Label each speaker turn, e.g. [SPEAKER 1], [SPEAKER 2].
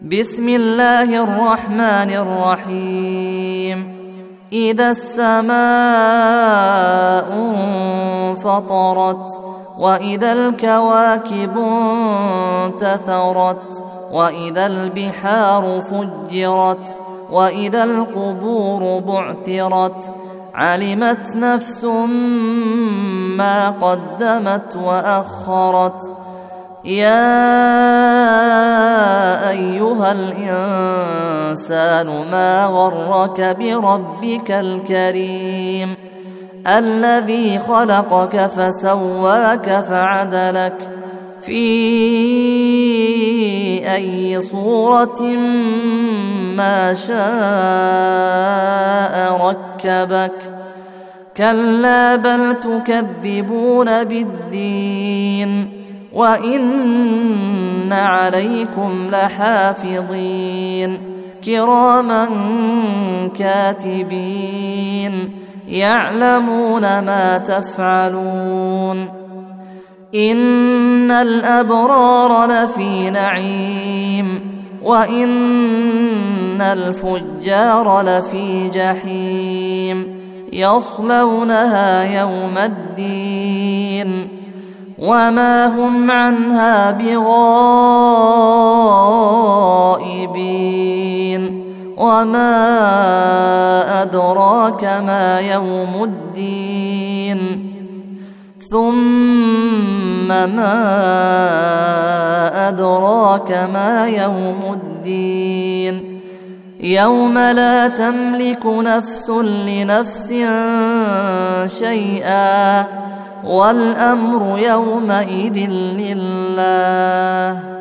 [SPEAKER 1] بسم الله الرحمن الرحيم. إذا السماء انفطرت وإذا الكواكب انتثرت وإذا البحار فجرت وإذا القبور بعثرت علمت نفس ما قدمت وأخرت. يا أيها الإنسان ما غرك بربك الكريم الذي خلقك فسواك فعدلك في أي صورة ما شاء ركبك. كلا بل تكذبون بالدين وإن عليكم لحافظين كراما كاتبين يعلمون ما تفعلون. إن الأبرار لفي نعيم وإن الفجار لفي جحيم يصلونها يوم الدين وما هم عنها بغائبين. وما أدراك ما يوم الدين ثم ما أدراك ما يوم الدين يوم لا تملك نفس لنفس شيئا والأمر يومئذ لله.